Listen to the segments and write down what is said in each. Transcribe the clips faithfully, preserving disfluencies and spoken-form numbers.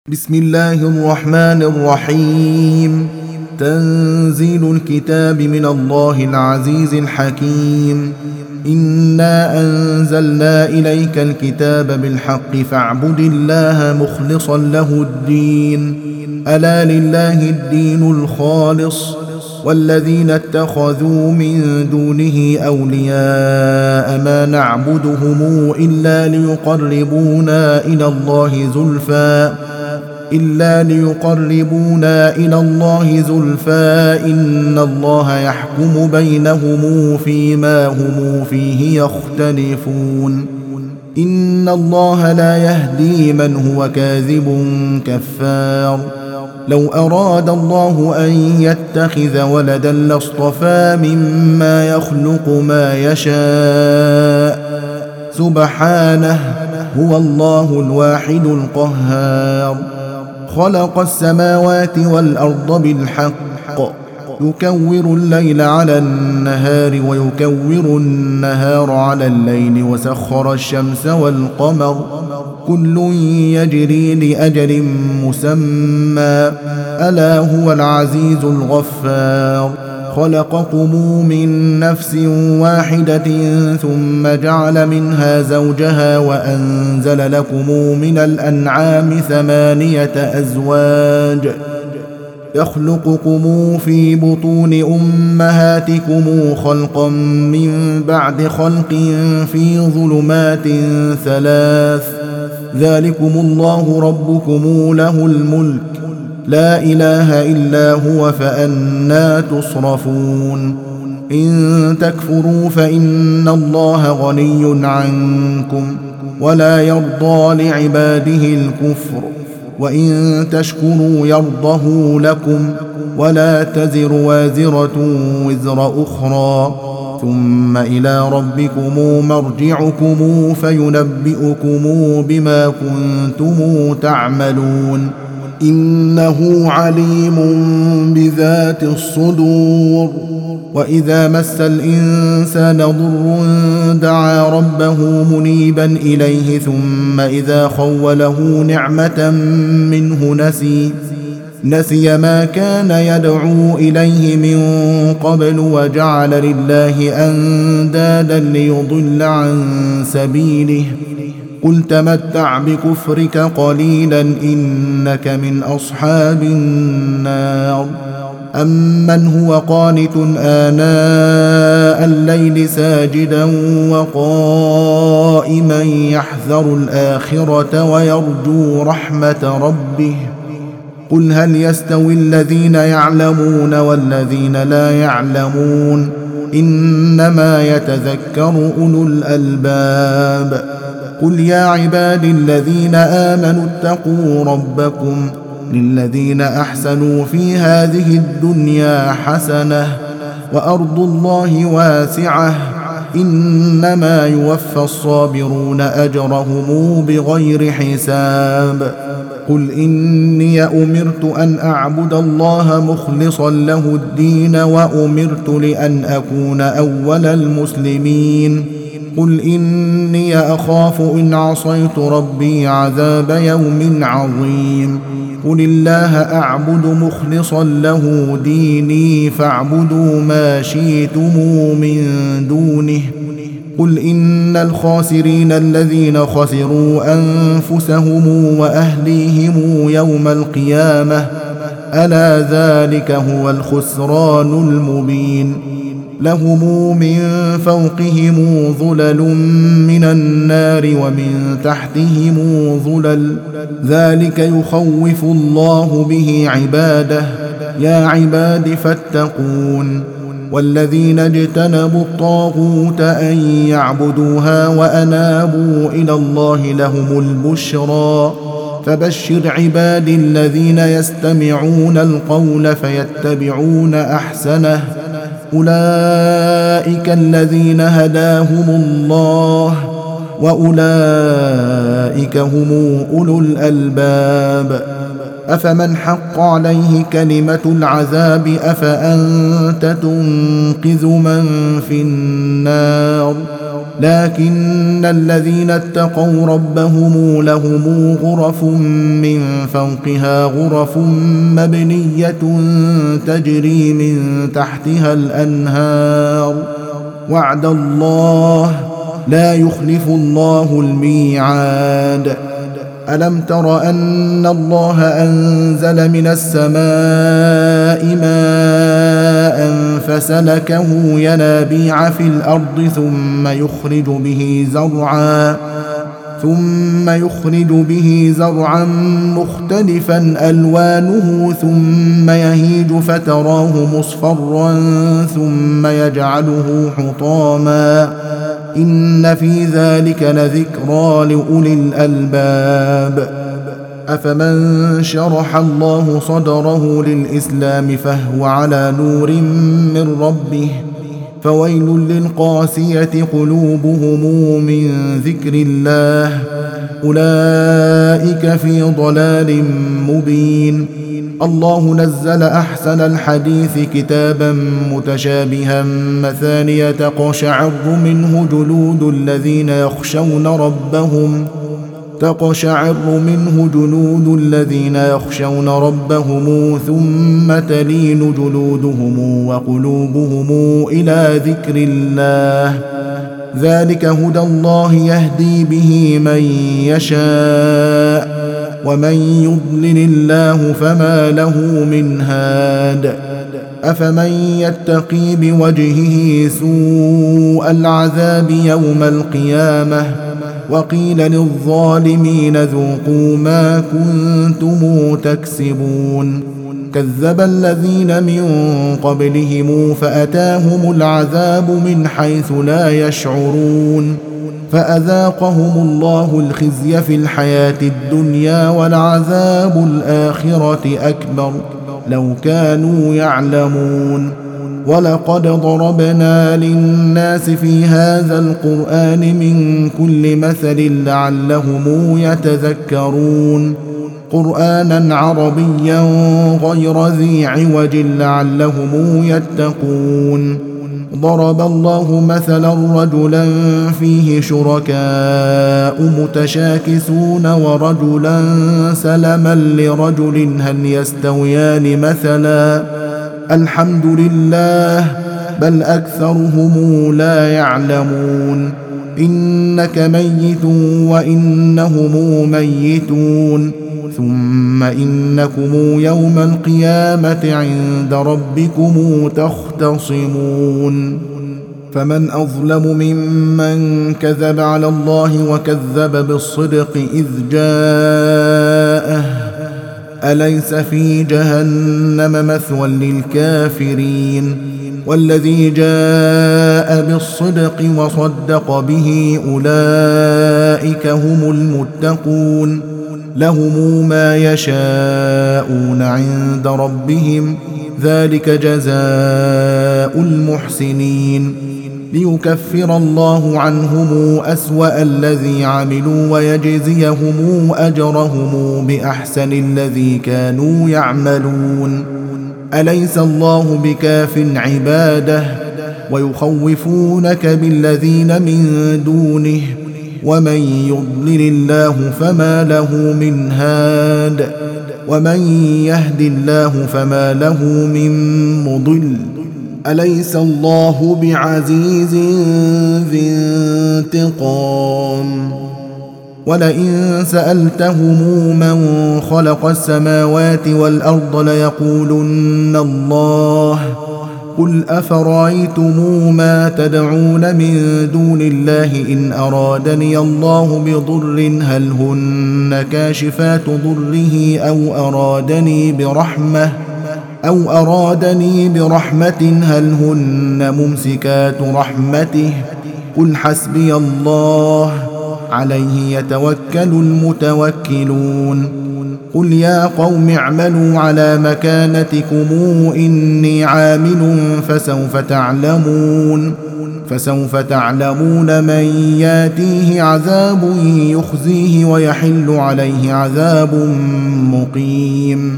بسم الله الرحمن الرحيم. تنزيل الكتاب من الله العزيز الحكيم. إنا أنزلنا إليك الكتاب بالحق فاعبد الله مخلصا له الدين. ألا لله الدين الخالص والذين اتخذوا من دونه أولياء ما نعبدهم إلا ليقربونا إلى الله زلفى إلا ليقربونا إلى الله زلفى إن الله يحكم بينهم فيما هم فيه يختلفون. إن الله لا يهدي من هو كاذب كفار. لو أراد الله أن يتخذ ولدا لاصطفى مما يخلق ما يشاء سبحانه هو الله الواحد القهار. خلق السماوات والأرض بالحق يكور الليل على النهار ويكور النهار على الليل وسخر الشمس والقمر كل يجري لأجل مسمى ألا هو العزيز الغفار. خلقكم من نفس واحدة ثم جعل منها زوجها وأنزل لكم من الأنعام ثمانية أزواج يخلقكم في بطون أمهاتكم خلقا من بعد خلق في ظلمات ثلاث ذلكم الله ربكم له الملك لا إله إلا هو فأنى تصرفون. إن تكفروا فإن الله غني عنكم ولا يرضى لعباده الكفر وإن تشكروا يرضه لكم ولا تزر وازرة وزر أخرى ثم إلى ربكم مرجعكم فينبئكم بما كنتم تعملون إنه عليم بذات الصدور. وإذا مس الإنسان ضر دعا ربه منيبا إليه ثم إذا خوله نعمة منه نسي نسي ما كان يدعو إليه من قبل وجعل لله أندادا ليضل عن سبيله قل تمتع بكفرك قليلا إنك من أصحاب النار. أمن هو قانت آناء الليل ساجدا وقائما يحذر الآخرة ويرجو رحمة ربه قل هل يستوي الذين يعلمون والذين لا يعلمون إنما يتذكر أولو الألباب. قل يا عبادي الذين آمنوا اتقوا ربكم للذين أحسنوا في هذه الدنيا حسنة وأرض الله واسعة إنما يوفى الصابرون أجرهم بغير حساب. قل إني أمرت أن أعبد الله مخلصا له الدين وأمرت لأن أكون أول المسلمين. قل إني أخاف إن عصيت ربي عذاب يوم عظيم. قل الله أعبد مخلصا له ديني فاعبدوا ما شئتم من دونه. قل إن الخاسرين الذين خسروا أنفسهم وأهليهم يوم القيامة ألا ذلك هو الخسران المبين. لهم من فوقهم ظلل من النار ومن تحتهم ظلل ذلك يخوف الله به عباده يا عباد فاتقون. والذين اجتنبوا الطاغوت أن يعبدوها وأنابوا إلى الله لهم البشرى فبشر عبادي الذين يستمعون القول فيتبعون أحسنه أولئك الذين هداهم الله وأولئك هم أولو الألباب. أفمن حق عليه كلمة العذاب أفأنت تنقذ من في النار. لكن الذين اتقوا ربهم لهم غرف من فوقها غرف مبنية تجري من تحتها الأنهار. وعد الله لا يخلف الله الميعاد. ألم تر أن الله أنزل من السماء ماء فسلكه ينابيع في الأرض ثم يخرج به زرعا ثم يخرج به زرعا مختلفا ألوانه ثم يهيج فتراه مصفرا ثم يجعله حطاما إن في ذلك لذكرى لأولي الألباب. أفمن شرح الله صدره للإسلام فهو على نور من ربه فويل للقاسية قلوبهم من ذكر الله أولئك في ضلال مبين. الله نزل أحسن الحديث كتابا متشابها مثانية تقشعر منه جلود الذين يخشون ربهم تقشعر منه جلود الذين يخشون ربهم ثم تلين جلودهم وقلوبهم إلى ذكر الله ذلك هدى الله يهدي به من يشاء ومن يضلل الله فما له من هاد. أفمن يتقي بوجهه سوء العذاب يوم القيامة وقيل للظالمين ذوقوا ما كنتم تكسبون. كذب الذين من قبلهم فأتاهم العذاب من حيث لا يشعرون فأذاقهم الله الخزي في الحياة الدنيا ولعذاب الآخرة أكبر لو كانوا يعلمون. ولقد ضربنا للناس في هذا القرآن من كل مثل لعلهم يتذكرون قرآنا عربيا غير ذي عوج لعلهم يتقون. ضرب الله مثلا رجلا فيه شركاء متشاكسون ورجلا سلما لرجل هل يستويان مثلا الحمد لله بل أكثرهم لا يعلمون. إنك ميت وإنهم ميتون ثم إنكم يوم القيامة عند ربكم تختصمون. فمن أظلم ممن كذب على الله وكذب بالصدق إذ جاءه أليس في جهنم مثوى للكافرين. والذي جاء بالصدق وصدق به أولئك هم المتقون لهم ما يشاءون عند ربهم ذلك جزاء المحسنين. ليكفر الله عنهم أسوأ الذي عملوا ويجزيهم أجرهم بأحسن الذي كانوا يعملون. أليس الله بكاف عباده ويخوفونك بالذين من دونه ومن يضلل الله فما له من هاد ومن يهد الله فما له من مضل. أليس الله بعزيز ذي انتقام. ولئن سألتهم من خلق السماوات والأرض ليقولن الله قل أفرأيتم ما تدعون من دون الله إن أرادني الله بضر هل هن كاشفات ضره أو أرادني برحمة أو أرادني برحمة هل هن ممسكات رحمته قل حسبي الله عليه يتوكل المتوكلون. قل يا قوم اعملوا على مكانتكم إني عامل فسوف تعلمون فسوف تعلمون من ياتيه عذاب يخزيه ويحل عليه عذاب مقيم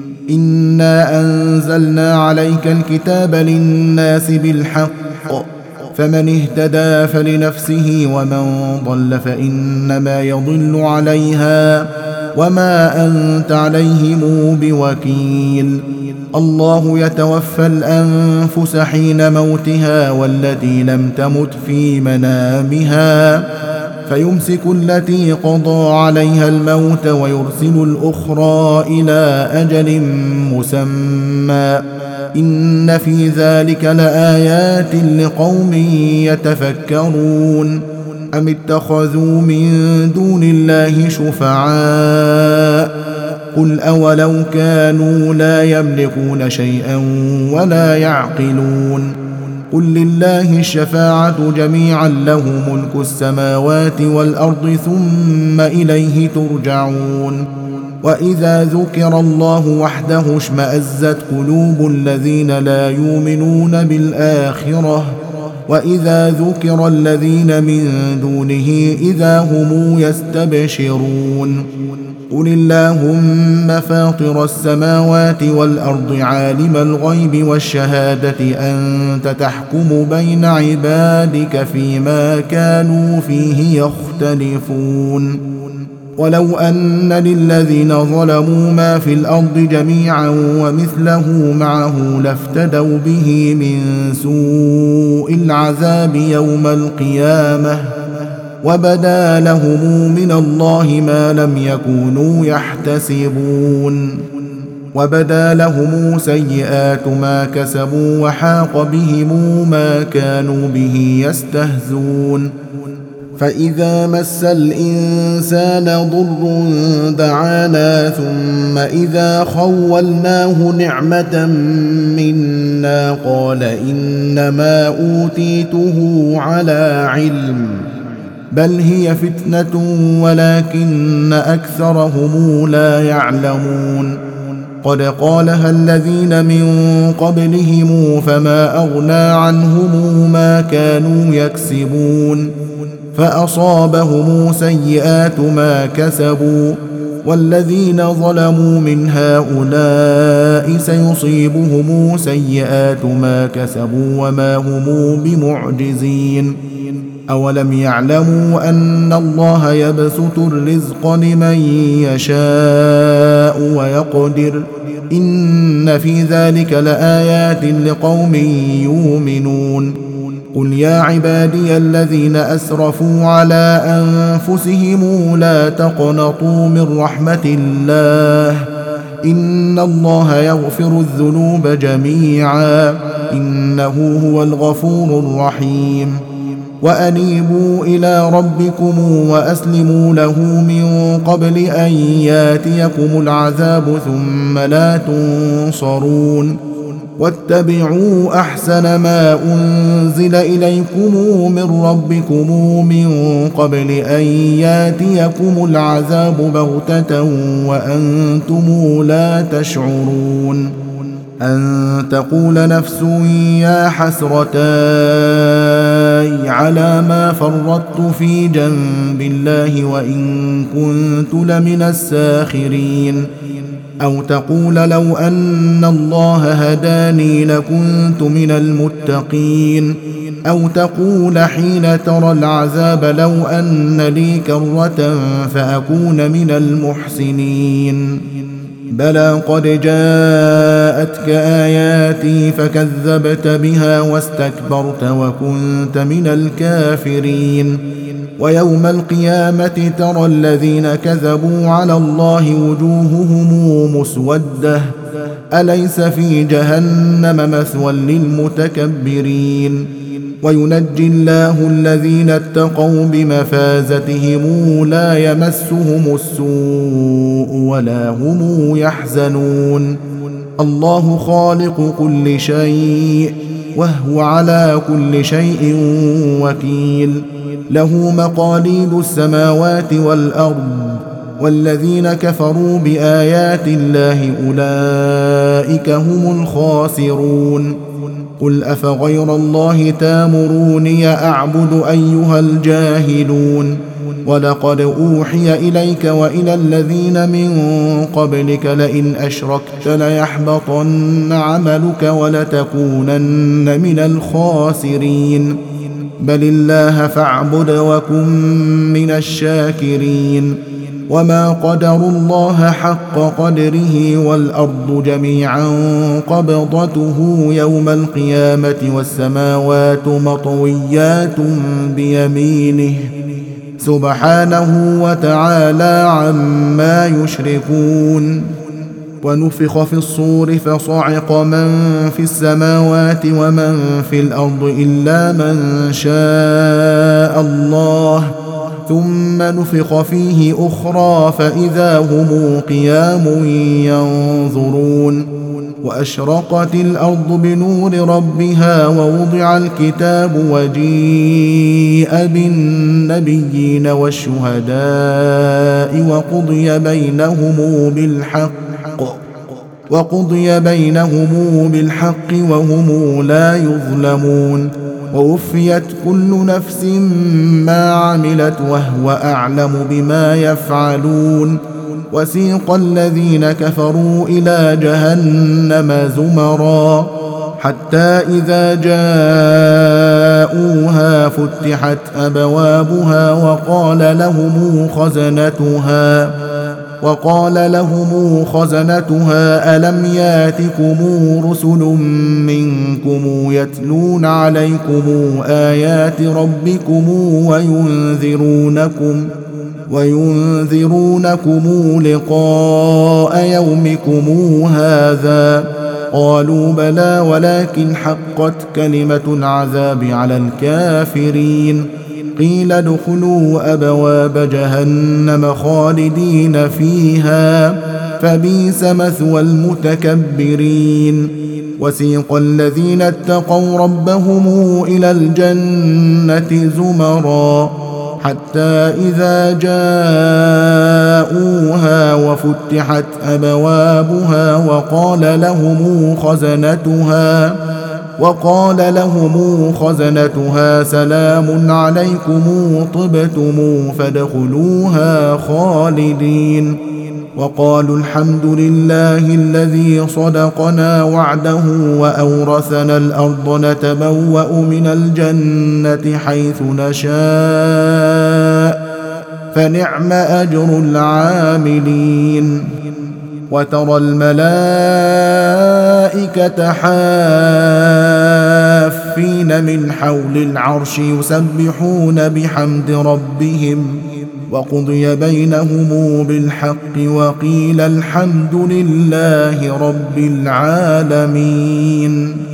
إنا أنزلنا عليك الكتاب للناس بالحق فمن اهتدى فلنفسه ومن ضل فإنما يضل عليها وما أنت عليهم بوكيل الله يتوفى الأنفس حين موتها والتي لم تمت في منامها فيمسك التي قضى عليها الموت ويرسل الأخرى إلى أجل مسمى إن في ذلك لآيات لقوم يتفكرون أم اتخذوا من دون الله شفعاء قل أولو كانوا لا يملكون شيئا ولا يعقلون قل لله الشفاعة جميعا له ملك السماوات والأرض ثم إليه ترجعون وإذا ذكر الله وحده اشمأزت قلوب الذين لا يؤمنون بالآخرة وإذا ذكر الذين من دونه إذا هم يستبشرون قل اللهم فاطر السماوات والأرض عالم الغيب والشهادة أنت تحكم بين عبادك فيما كانوا فيه يختلفون ولو أن للذين ظلموا ما في الأرض جميعا ومثله معه لافتدوا به من سوء العذاب يوم القيامة وبدا لهم من الله ما لم يكونوا يحتسبون وبدا لهم سيئات ما كسبوا وحاق بهم ما كانوا به يستهزون فإذا مس الإنسان ضر دعانا ثم إذا خولناه نعمة منا قال إنما أوتيته على علم بل هي فتنة ولكن أكثرهم لا يعلمون قد قالها الذين من قبلهم فما أغنى عنهم ما كانوا يكسبون فأصابهم سيئات ما كسبوا والذين ظلموا من هؤلاء سيصيبهم سيئات ما كسبوا وما هم بمعجزين أولم يعلموا أن الله يبسط الرزق لمن يشاء ويقدر إن في ذلك لآيات لقوم يؤمنون قل يا عبادي الذين أسرفوا على أنفسهم لا تقنطوا من رحمة الله إن الله يغفر الذنوب جميعا إنه هو الغفور الرحيم وأنيبوا إلى ربكم وأسلموا له من قبل أن ياتيكم العذاب ثم لا تنصرون واتبعوا أحسن ما أنزل إليكم من ربكم من قبل أن ياتيكم العذاب بغتة وأنتم لا تشعرون أن تقول نفس يا حسرتاي على ما فرطت في جنب الله وإن كنت لمن الساخرين أو تقول لو أن الله هداني لكنت من المتقين أو تقول حين ترى العذاب لو أن لي كرة فأكون من المحسنين بلى قد جاءتك آياتي فكذبت بها واستكبرت وكنت من الكافرين ويوم القيامة ترى الذين كذبوا على الله وجوههم مسودة أليس في جهنم مثوى للمتكبرين وينجي الله الذين اتقوا بمفازتهم لا يمسهم السوء ولا هم يحزنون الله خالق كل شيء وهو على كل شيء وكيل له مقاليد السماوات والأرض والذين كفروا بآيات الله أولئك هم الخاسرون. قل أفغير الله تامروني أعبد أيها الجاهلون ولقد أوحي إليك وإلى الذين من قبلك لئن أشركت ليحبطن عملك ولتكونن من الخاسرين. بل الله فاعبد وكن من الشاكرين. وما قدروا الله حق قدره والأرض جميعا قبضته يوم القيامة والسماوات مطويات بيمينه سبحانه وتعالى عما يشركون. ونفخ في الصور فصعق من في السماوات ومن في الأرض إلا من شاء الله ثم نفخ فيه أخرى فإذا هم قيام ينظرون. وأشرقت الأرض بنور ربها ووضع الكتاب وجيء بالنبيين والشهداء وقضي بينهم بالحق وقضي بينهم بالحق وهم لا يظلمون. ووفيت كل نفس ما عملت وهو أعلم بما يفعلون. وسيق الذين كفروا إلى جهنم زمرا حتى إذا جاءوها فتحت أبوابها وقال لهم خزنتها وقال لهم خزنتها ألم ياتكم رسل منكم يتلون عليكم آيات ربكم وينذرونكم وينذرونكم لقاء يومكم هذا قالوا بلى ولكن حقت كلمة العذاب على الكافرين. قيل ادخلوا أبواب جهنم خالدين فيها فبئس مثوى المتكبرين. وسيق الذين اتقوا ربهم إلى الجنة زمرا حتى إذا جاءوها وفتحت أبوابها وقال لهم خزنتها وقال لهم خزنتها سلام عليكم طبتم فادخلوها خالدين. وقالوا الحمد لله الذي صدقنا وعده وأورثنا الأرض نتبوأ من الجنة حيث نشاء فنعم أجر العاملين. وترى الملائكة حافين من حول العرش يسبحون بحمد ربهم وقضي بينهم بالحق وقيل الحمد لله رب العالمين.